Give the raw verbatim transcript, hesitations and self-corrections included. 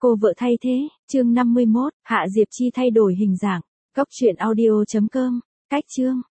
Cô vợ thay thế, chương năm mươi mốt, Hạ Diệp Chi thay đổi hình dạng. Cốc truyện audio chấm com, cách chương.